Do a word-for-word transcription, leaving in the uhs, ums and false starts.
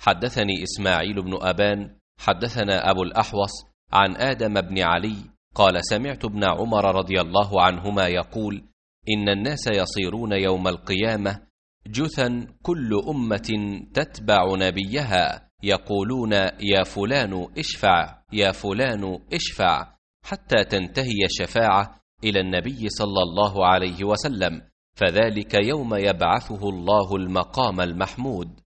حدثني إسماعيل بن أبان حدثنا أبو الأحوص عن آدم بن علي قال سمعت ابن عمر رضي الله عنهما يقول إن الناس يصيرون يوم القيامة جثا كل أمة تتبع نبيها يقولون يا فلان اشفع يا فلان اشفع حتى تنتهي الشفاعة إلى النبي صلى الله عليه وسلم، فذلك يوم يبعثه الله المقام المحمود.